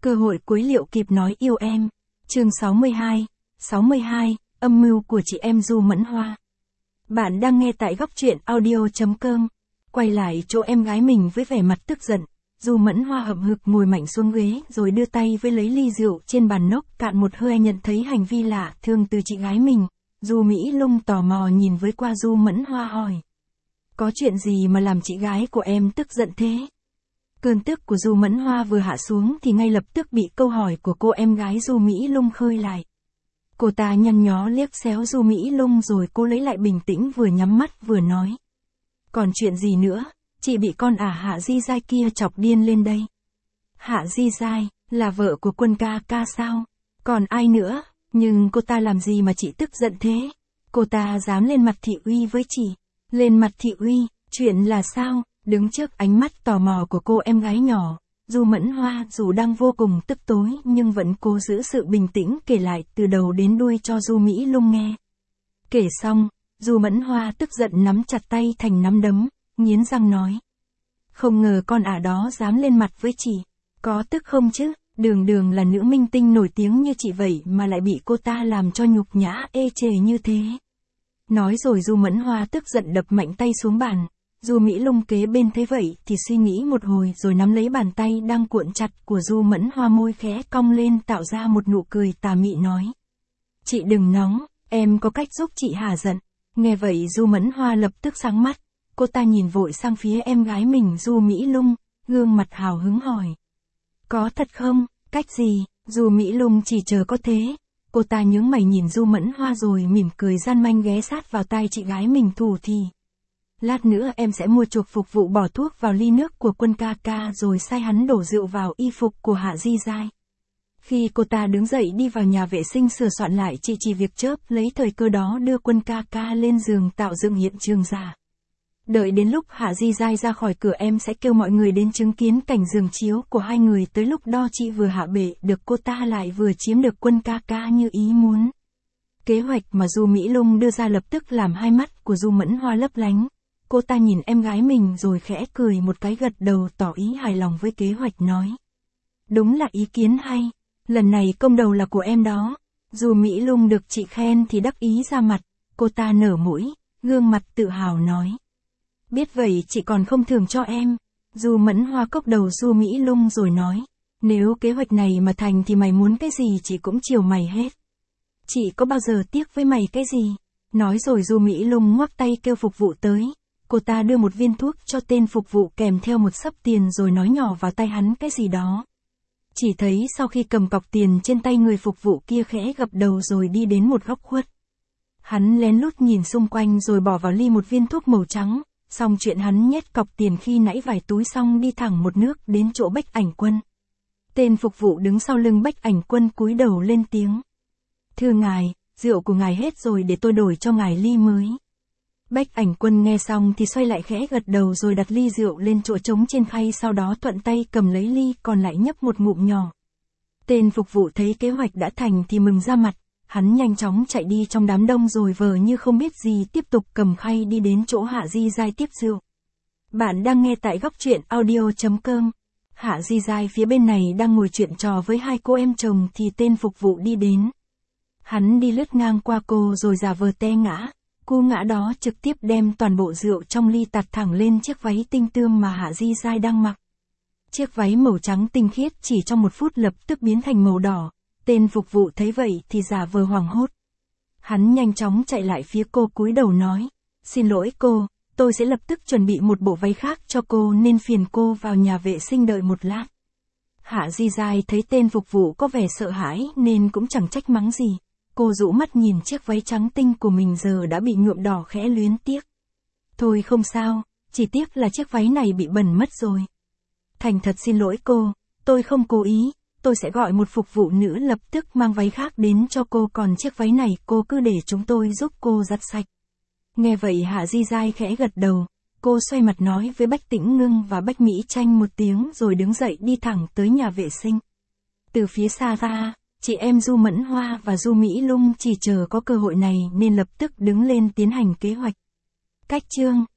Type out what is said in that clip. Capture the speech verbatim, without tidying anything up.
Cơ hội cuối liệu kịp nói yêu em. Chương sáu mươi hai, sáu mươi hai, âm mưu của chị em Du Mẫn Hoa. Bạn đang nghe tại góc truyện audio chấm com. Quay lại chỗ em gái mình với vẻ mặt tức giận, Du Mẫn Hoa hậm hực ngồi mạnh xuống ghế rồi đưa tay với lấy ly rượu trên bàn nốc cạn một hơi. Nhận thấy hành vi lạ thường từ chị gái mình, Du Mỹ Lung tò mò nhìn với qua Du Mẫn Hoa hỏi. Có chuyện gì mà làm chị gái của em tức giận thế? Cơn tức của Du Mẫn Hoa vừa hạ xuống thì ngay lập tức bị câu hỏi của cô em gái Du Mỹ Lung khơi lại. Cô ta nhăn nhó liếc xéo Du Mỹ Lung rồi cô lấy lại bình tĩnh vừa nhắm mắt vừa nói. Còn chuyện gì nữa, chị bị con ả Hạ Di Giai kia chọc điên lên đây. Hạ Di Giai, là vợ của Quân ca ca sao? Còn ai nữa, nhưng cô ta làm gì mà chị tức giận thế? Cô ta dám lên mặt thị uy với chị. Lên mặt thị uy, chuyện là sao? Đứng trước ánh mắt tò mò của cô em gái nhỏ, Du Mẫn Hoa dù đang vô cùng tức tối nhưng vẫn cố giữ sự bình tĩnh kể lại từ đầu đến đuôi cho Du Mỹ Lung nghe. Kể xong, Du Mẫn Hoa tức giận nắm chặt tay thành nắm đấm, nghiến răng nói. Không ngờ con ả đó dám lên mặt với chị, có tức không chứ, đường đường là nữ minh tinh nổi tiếng như chị vậy mà lại bị cô ta làm cho nhục nhã ê chề như thế. Nói rồi Du Mẫn Hoa tức giận đập mạnh tay xuống bàn. Du Mỹ Lung kế bên thấy vậy thì suy nghĩ một hồi rồi nắm lấy bàn tay đang cuộn chặt của Du Mẫn Hoa, môi khẽ cong lên tạo ra một nụ cười tà mị nói. Chị đừng nóng, em có cách giúp chị hả giận. Nghe vậy Du Mẫn Hoa lập tức sáng mắt, cô ta nhìn vội sang phía em gái mình Du Mỹ Lung, gương mặt hào hứng hỏi. Có thật không, cách gì? Du Mỹ Lung chỉ chờ có thế. Cô ta nhướng mày nhìn Du Mẫn Hoa rồi mỉm cười gian manh ghé sát vào tai chị gái mình thủ thì. Lát nữa em sẽ mua chuộc phục vụ bỏ thuốc vào ly nước của Quân ca ca rồi sai hắn đổ rượu vào y phục của Hạ Di Giai. Khi cô ta đứng dậy đi vào nhà vệ sinh sửa soạn lại, chị chỉ việc chớp lấy thời cơ đó đưa Quân ca ca lên giường tạo dựng hiện trường giả. Đợi đến lúc Hạ Di Giai ra khỏi cửa em sẽ kêu mọi người đến chứng kiến cảnh giường chiếu của hai người, tới lúc đó chị vừa hạ bệ được cô ta lại vừa chiếm được Quân ca ca như ý muốn. Kế hoạch mà Du Mỹ Lung đưa ra lập tức làm hai mắt của Du Mẫn Hoa lấp lánh. Cô ta nhìn em gái mình rồi khẽ cười một cái, gật đầu tỏ ý hài lòng với kế hoạch nói. Đúng là ý kiến hay, lần này công đầu là của em đó. Du Mỹ Lung được chị khen thì đắc ý ra mặt, cô ta nở mũi, gương mặt tự hào nói. Biết vậy chị còn không thưởng cho em. Du Mẫn Hoa cốc đầu Du Mỹ Lung rồi nói. Nếu kế hoạch này mà thành thì mày muốn cái gì chị cũng chiều mày hết. Chị có bao giờ tiếc với mày cái gì? Nói rồi Du Mỹ Lung ngoắc tay kêu phục vụ tới. Cô ta đưa một viên thuốc cho tên phục vụ kèm theo một xấp tiền rồi nói nhỏ vào tay hắn cái gì đó. Chỉ thấy sau khi cầm cọc tiền trên tay, người phục vụ kia khẽ gập đầu rồi đi đến một góc khuất. Hắn lén lút nhìn xung quanh rồi bỏ vào ly một viên thuốc màu trắng, xong chuyện hắn nhét cọc tiền khi nãy vài túi xong đi thẳng một nước đến chỗ Bách Ảnh Quân. Tên phục vụ đứng sau lưng Bách Ảnh Quân cúi đầu lên tiếng. Thưa ngài, rượu của ngài hết rồi, để tôi đổi cho ngài ly mới. Bách Ảnh Quân nghe xong thì xoay lại khẽ gật đầu rồi đặt ly rượu lên chỗ trống trên khay, sau đó thuận tay cầm lấy ly còn lại nhấp một ngụm nhỏ. Tên phục vụ thấy kế hoạch đã thành thì mừng ra mặt, hắn nhanh chóng chạy đi trong đám đông rồi vờ như không biết gì tiếp tục cầm khay đi đến chỗ Hạ Di Giai tiếp rượu. Bạn đang nghe tại góc truyện audio chấm com. Hạ Di Giai phía bên này đang ngồi chuyện trò với hai cô em chồng thì tên phục vụ đi đến. Hắn đi lướt ngang qua cô rồi giả vờ té ngã. Cú ngã đó trực tiếp đem toàn bộ rượu trong ly tạt thẳng lên chiếc váy tinh tươm mà Hạ Di Giai đang mặc. Chiếc váy màu trắng tinh khiết chỉ trong một phút lập tức biến thành màu đỏ. Tên phục vụ thấy vậy thì giả vờ hoảng hốt. Hắn nhanh chóng chạy lại phía cô cúi đầu nói. Xin lỗi cô, tôi sẽ lập tức chuẩn bị một bộ váy khác cho cô nên phiền cô vào nhà vệ sinh đợi một lát. Hạ Di Giai thấy tên phục vụ có vẻ sợ hãi nên cũng chẳng trách mắng gì. Cô rũ mắt nhìn chiếc váy trắng tinh của mình giờ đã bị nhuộm đỏ khẽ luyến tiếc. Thôi không sao, chỉ tiếc là chiếc váy này bị bẩn mất rồi. Thành thật xin lỗi cô, tôi không cố ý, tôi sẽ gọi một phục vụ nữ lập tức mang váy khác đến cho cô, còn chiếc váy này cô cứ để chúng tôi giúp cô giặt sạch. Nghe vậy Hạ Di Giai khẽ gật đầu, cô xoay mặt nói với Bách Tĩnh Ngưng và Bách Mỹ Tranh một tiếng rồi đứng dậy đi thẳng tới nhà vệ sinh. Từ phía xa ra, chị em Du Mẫn Hoa và Du Mỹ Lung chỉ chờ có cơ hội này nên lập tức đứng lên tiến hành kế hoạch. Cách chương